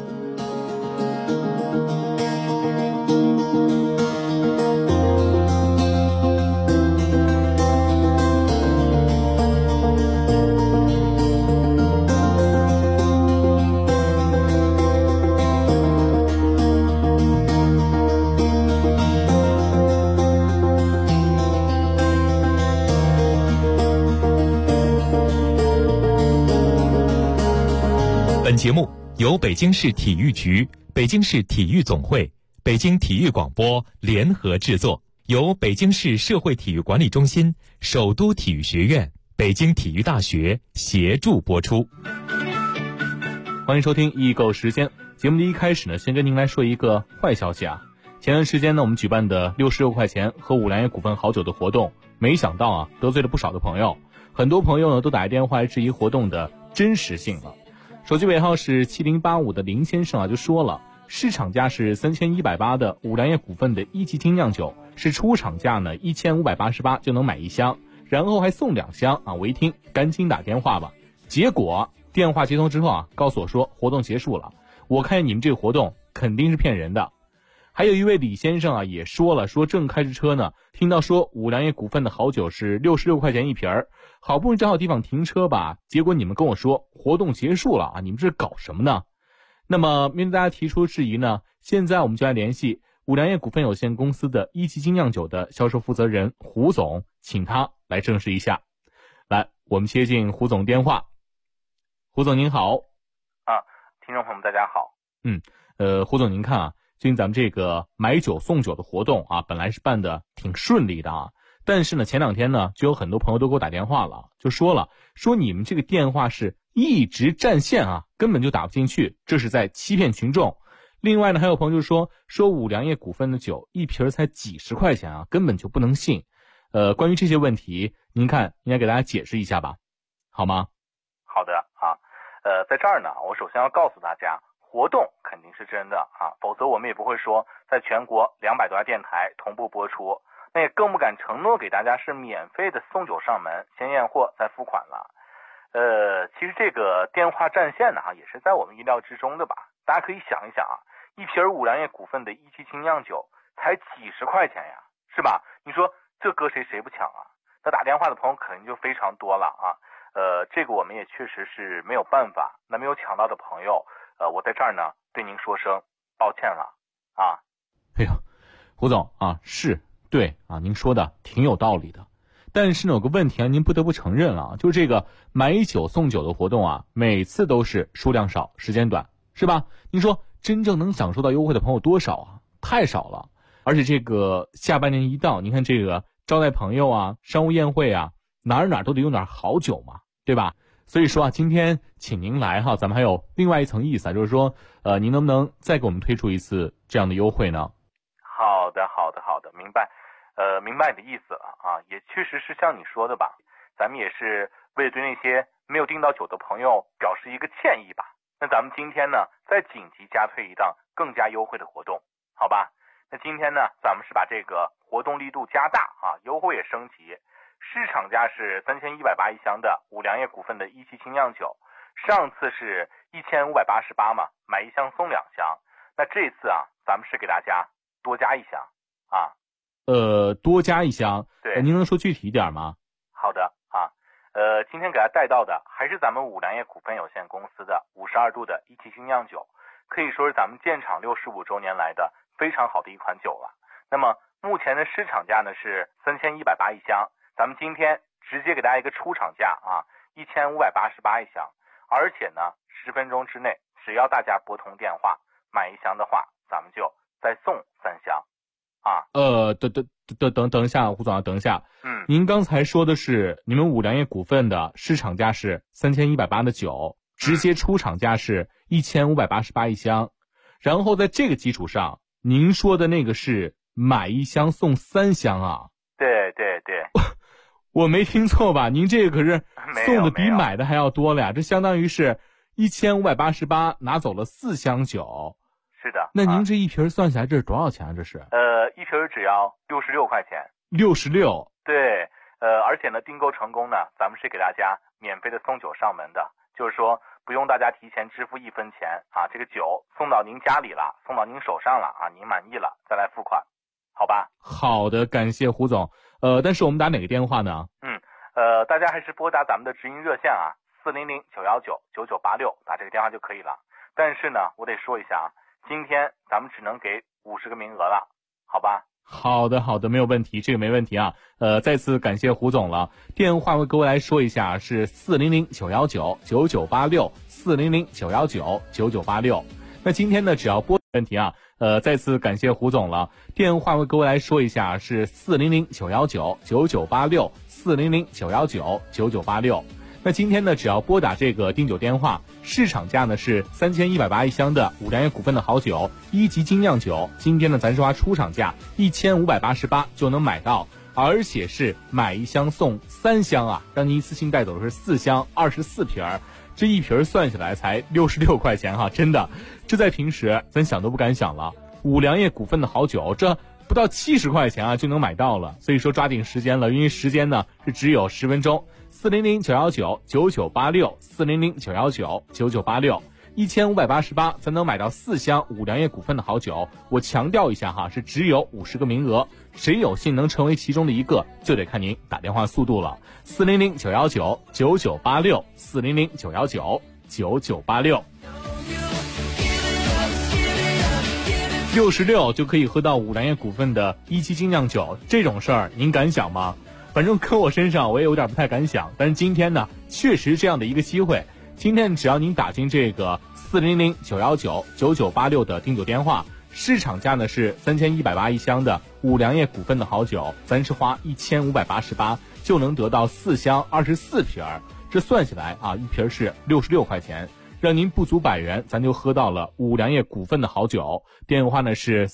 本节目由北京市体育局、北京市体育总会、北京体育广播联合制作，由北京市社会体育管理中心、首都体育学院、北京体育大学协助播出。 欢迎收听易购时间。节目的一开始呢，先跟您来说一个坏消息前段时间呢，我们举办的66块钱喝五粮液股份好酒的活动，没想到得罪了不少的朋友，很多朋友呢都打电话质疑活动的真实性了。手机尾号是7085的林先生就说了，市场价是3180的五粮液股份的一级精酿酒，是出厂价呢1588就能买1箱，然后还送2箱我一听赶紧打电话吧。结果电话接通之后告诉我说活动结束了，我看见你们这个活动肯定是骗人的。还有一位李先生也说了，说正开着车呢，听到说五粮液股份的好酒是66块钱一瓶儿，好不容易找好地方停车吧，结果你们跟我说活动结束了你们这搞什么呢？那么面对大家提出质疑呢，现在我们就来联系五粮液股份有限公司的一级精酿酒的销售负责人胡总，请他来证实一下。来，我们接进胡总电话。胡总您好。 听众朋友们大家好。 胡总您看最近咱们这个买酒送酒的活动本来是办的挺顺利的但是呢前2天呢就有很多朋友都给我打电话了，就说你们这个电话是一直占线根本就打不进去，这是在欺骗群众。另外呢还有朋友就说五粮液股份的酒一瓶才几十块钱根本就不能信。关于这些问题您看应该给大家解释一下吧，好吗？ 好的在这儿呢我首先要告诉大家，活动肯定是真的否则我们也不会说在全国200多家电台同步播出，那也更不敢承诺给大家是免费的送酒上门，先验货再付款了。其实这个电话占线呢也是在我们意料之中的吧。大家可以想一想一瓶五粮液股份的一级精酿酒才几十块钱呀，是吧？你说这搁谁不抢那打电话的朋友肯定就非常多了这个我们也确实是没有办法。那没有抢到的朋友我在这儿呢对您说声抱歉了哎呀，胡总是对您说的挺有道理的。但是呢有个问题您不得不承认就是这个买酒送酒的活动每次都是数量少时间短，是吧？您说真正能享受到优惠的朋友多少太少了。 而且这个下半年一到，您看这个招待朋友啊、商务宴会啊，哪儿都得用点好酒嘛，对吧？所以说啊，今天请您来哈，咱们还有另外一层意思啊，就是说，您能不能再给我们推出一次这样的优惠呢？ 好的，明白，明白你的意思了啊，也确实是像你说的吧，咱们也是为了对那些没有订到酒的朋友表示一个歉意吧。那咱们今天呢，再紧急加推一档更加优惠的活动，好吧？那今天呢，咱们是把这个活动力度加大啊，优惠也升级。市场价是3180一箱的五粮液股份的一期精酿酒，上次是1588嘛，买一箱送2箱。那这次啊，咱们是给大家多加一箱啊。 多加一箱， 对， 您能说具体一点吗？ 好的啊，今天给大家带到的还是咱们五粮液股份有限公司的52度的一期精酿酒，可以说是咱们建厂65周年来的非常好的一款酒了。那么目前的市场价呢是3180一箱，咱们今天直接给大家一个出厂价啊，1588一箱，而且呢10分钟之内，只要大家拨通电话买一箱的话，咱们就再送3箱啊。 等一下，胡总啊，等一下。您刚才说的是你们五粮液股份的市场价是3180的酒，直接出厂价是1588一箱，然后在这个基础上，您说的那个是买一箱送3箱啊？ 对， 我没听错吧？您这个可是送的比买的还要多了呀，这相当于是1588拿走了4箱酒。 是的。 那您这一瓶算下来这是多少钱啊？这是一瓶只要66块钱。 66。 对，而且呢，订购成功呢，咱们是给大家免费的送酒上门的，就是说不用大家提前支付1分钱啊，这个酒送到您家里了，送到您手上了啊，您满意了再来付款，好吧？ 好的，感谢胡总。但是我们打哪个电话呢？ 大家还是拨打咱们的直营热线啊，400-919-9986，打这个电话就可以了。但是呢，我得说一下啊，今天咱们只能给50个名额了，好吧？ 好的，没有问题，这个没问题啊。再次感谢胡总了。电话我各位来说一下，是400-919-9986，400-919-9986。那今天呢，只要拨问题啊，再次感谢胡总了。电话为各位来说一下，是400-919-9986，400-919-9986。那今天呢，只要拨打这个订酒电话，市场价呢是3180一箱的五粮液股份的好酒1级精酿酒，今天呢咱是花出厂价1588就能买到，而且是买一箱送3箱啊，让您一次性带走的是4箱24瓶，这一瓶算下来才66块钱哈，真的，这在平时咱想都不敢想了。五粮液股份的好酒，这不到70块钱啊就能买到了，所以说抓紧时间了，因为时间呢是只有10分钟。400-919-9986，400-919-9986，1588才能买到4箱五粮液股份的好酒。我强调一下哈，是只有50个名额，谁有幸能成为其中的一个，就得看您打电话速度了。400-919-9986，400-919-9986。66就可以喝到五粮液股份的1期精酿酒，这种事儿您敢想吗？反正搁我身上我也有点不太敢想，但是今天呢，确实这样的一个机会。今天只要您打进这个400-919-9986的订酒电话，市场价呢是3180一箱的五粮液股份的好酒，咱是花1588就能得到4箱24瓶，这算下来啊，一瓶是66块钱，让您不足100元，咱就喝到了五粮液股份的好酒。电话呢是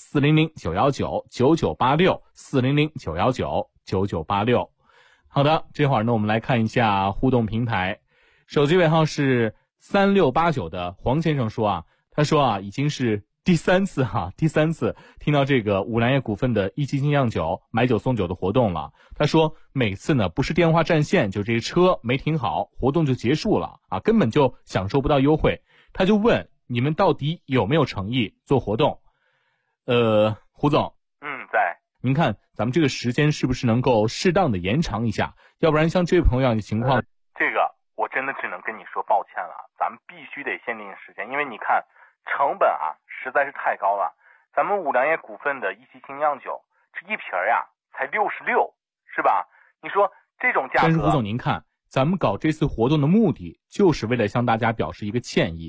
400-919-9986，400-919-9986。好的，这会儿呢我们来看一下互动平台，手机尾号是3689的黄先生说啊，他说啊，已经是第三次听到这个五粮液股份的1期精酿酒买酒送酒的活动了。他说每次呢不是电话占线，就这车没停好，活动就结束了啊，根本就享受不到优惠。他就问你们到底有没有诚意做活动？胡总， 在。 您看咱们这个时间是不是能够适当的延长一下？要不然像这位朋友的情况， 这个我真的只能跟你说抱歉了，咱们必须得限定时间，因为你看成本啊实在是太高了。咱们五粮液股份的1期精酿酒，这一瓶呀才66，是吧？你说这种价格。 但是胡总您看，咱们搞这次活动的目的就是为了向大家表示一个歉意。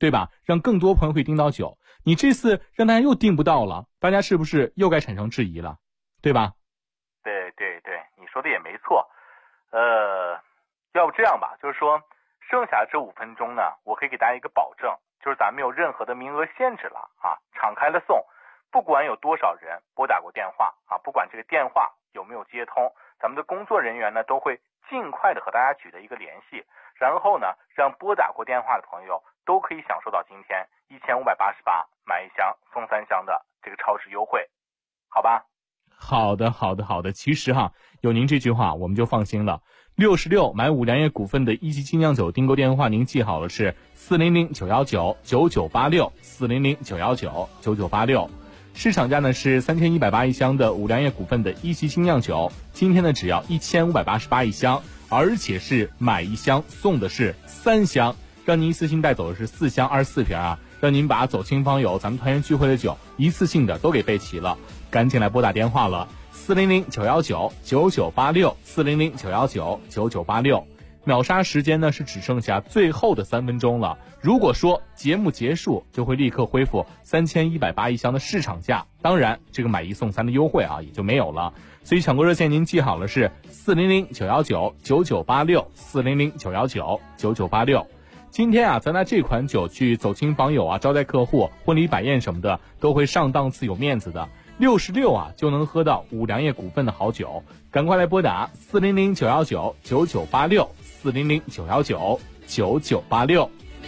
对吧？让更多朋友可以订到酒。你这次让大家又订不到了，大家是不是又该产生质疑了，对吧？ 对，你说的也没错。要不这样吧，就是说剩下这5分钟呢，我可以给大家一个保证，就是咱没有任何的名额限制了啊，敞开了送，不管有多少人拨打过电话啊，不管这个电话有没有接通，咱们的工作人员呢都会尽快的和大家取得一个联系，然后呢，让拨打过电话的朋友都可以享受到今天1588买1箱送3箱的这个超值优惠，好吧？ 好的。其实有您这句话我们就放心了。66买5粮液股份的一级精酿酒订购电话您记好了，是400-919-9986 400-919-9986。市场价呢是3180一箱的5粮液股份的一级精酿酒，今天呢只要1588一箱，而且是买1箱送的是3箱，让您一次性带走的是4箱24瓶啊，让您把走亲访友咱们团圆聚会的酒一次性的都给备齐了。赶紧来拨打电话了，400-919-9986 400-919-9986。秒杀时间呢是只剩下最后的3分钟了，如果说节目结束就会立刻恢复3180一箱的市场价，当然这个买1送3的优惠也就没有了。所以抢购热线您记好了，是400-919-9986 400-919-9986。今天咱拿这款酒去走亲访友招待客户、婚礼摆宴什么的都会上档次有面子的。66就能喝到5粮液股份的好酒，赶快来拨打400-919-9986 400-919-9986。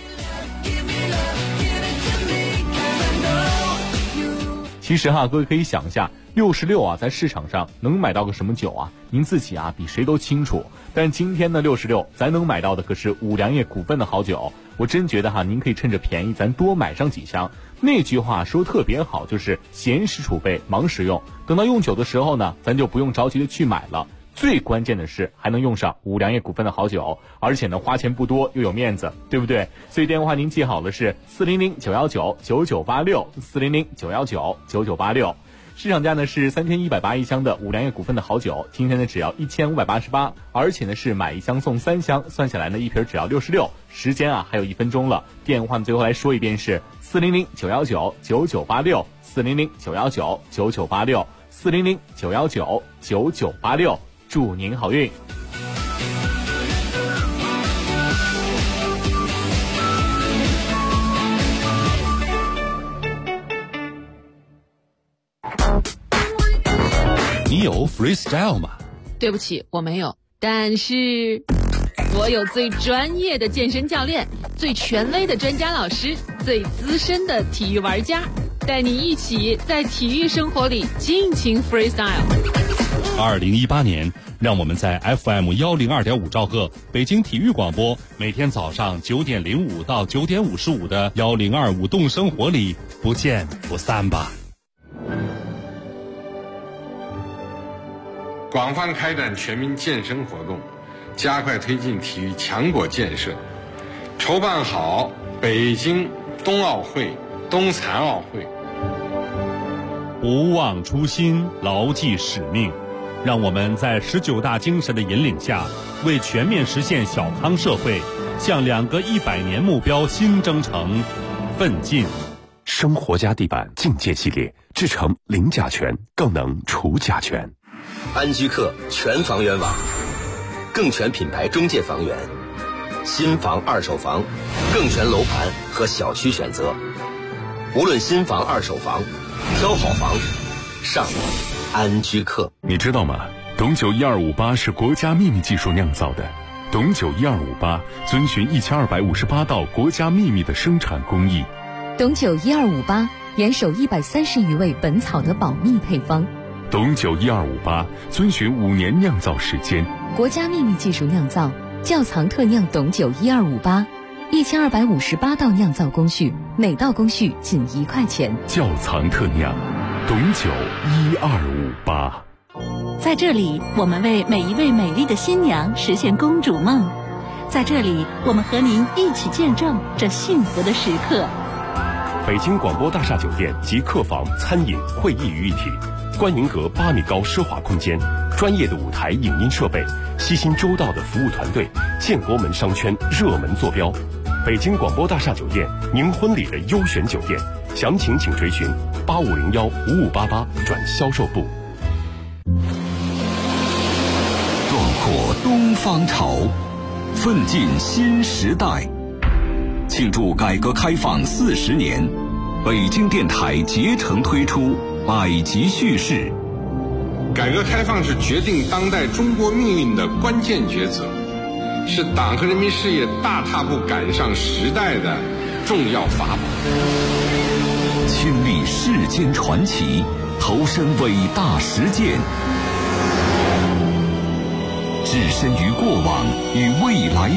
其实各位可以想一下，66在市场上能买到个什么酒啊？您自己比谁都清楚。但今天的66咱能买到的可是5粮液股份的好酒，我真觉得您可以趁着便宜咱多买上几箱。那句话说特别好，就是闲时储备忙时用，等到用酒的时候呢，咱就不用着急的去买了。最关键的是还能用上5粮液股份的好酒，而且呢花钱不多又有面子，对不对？所以电话您记好了，是400-919-9986 400-919-9986。市场价呢是3180一箱的5粮液股份的好酒，今天呢只要1588，而且呢是买1箱送3箱，算下来呢一瓶只要66。时间还有1分钟了，电话最后来说一遍是400-919-9986 400-919-9986 400-919-9986。祝您好运。 你有 freestyle 吗？ 对不起，我没有，但是我有最专业的健身教练，最权威的专家老师，最资深的体育玩家，带你一起在体育生活里尽情 freestyle。 2018年，让我们在 FM 102.5兆赫北京体育广播，每天早上9点05到9点55的1025动生活里不见不散吧。 广泛开展全民健身活动，加快推进体育强国建设，筹办好北京冬奥会、冬残奥会。 不忘初心，牢记使命，让我们在19大精神的引领下，为全面实现小康社会，向2个100年目标新征程奋进。 生活家地板净健系列，制成零甲醛，更能除甲醛。 安居客全房源网，更全品牌中介房源，新房二手房，更全楼盘和小区选择。无论新房二手房，挑好房上安居客。 你知道吗？董酒1258是国家秘密技术酿造的。董酒1258遵循1258道国家秘密的生产工艺。 董酒1258严守130余味本草的保密配方。 董酒1258遵循5年酿造时间， 国家秘密技术酿造，窖藏特酿董酒1258，1258道酿造工序，每道工序仅1块钱。 窖藏特酿，董酒1258。 在这里，我们为每一位美丽的新娘实现公主梦。在这里，我们和您一起见证这幸福的时刻。 北京广播大厦酒店及客房、餐饮、会议于一体。观云阁8米高奢华空间，专业的舞台影音设备，悉心周到的服务团队，建国门商圈热门坐标。 北京广播大厦酒店，您婚礼的优选酒店，详情请垂询85015588转销售部。 壮阔东方潮，奋进新时代。庆祝改革开放40年，北京电台竭诚推出百集叙事。 改革开放是决定当代中国命运的关键抉择，是党和人民事业大踏步赶上时代的重要法宝。 亲历世间传奇，投身伟大实践，置身于过往与未来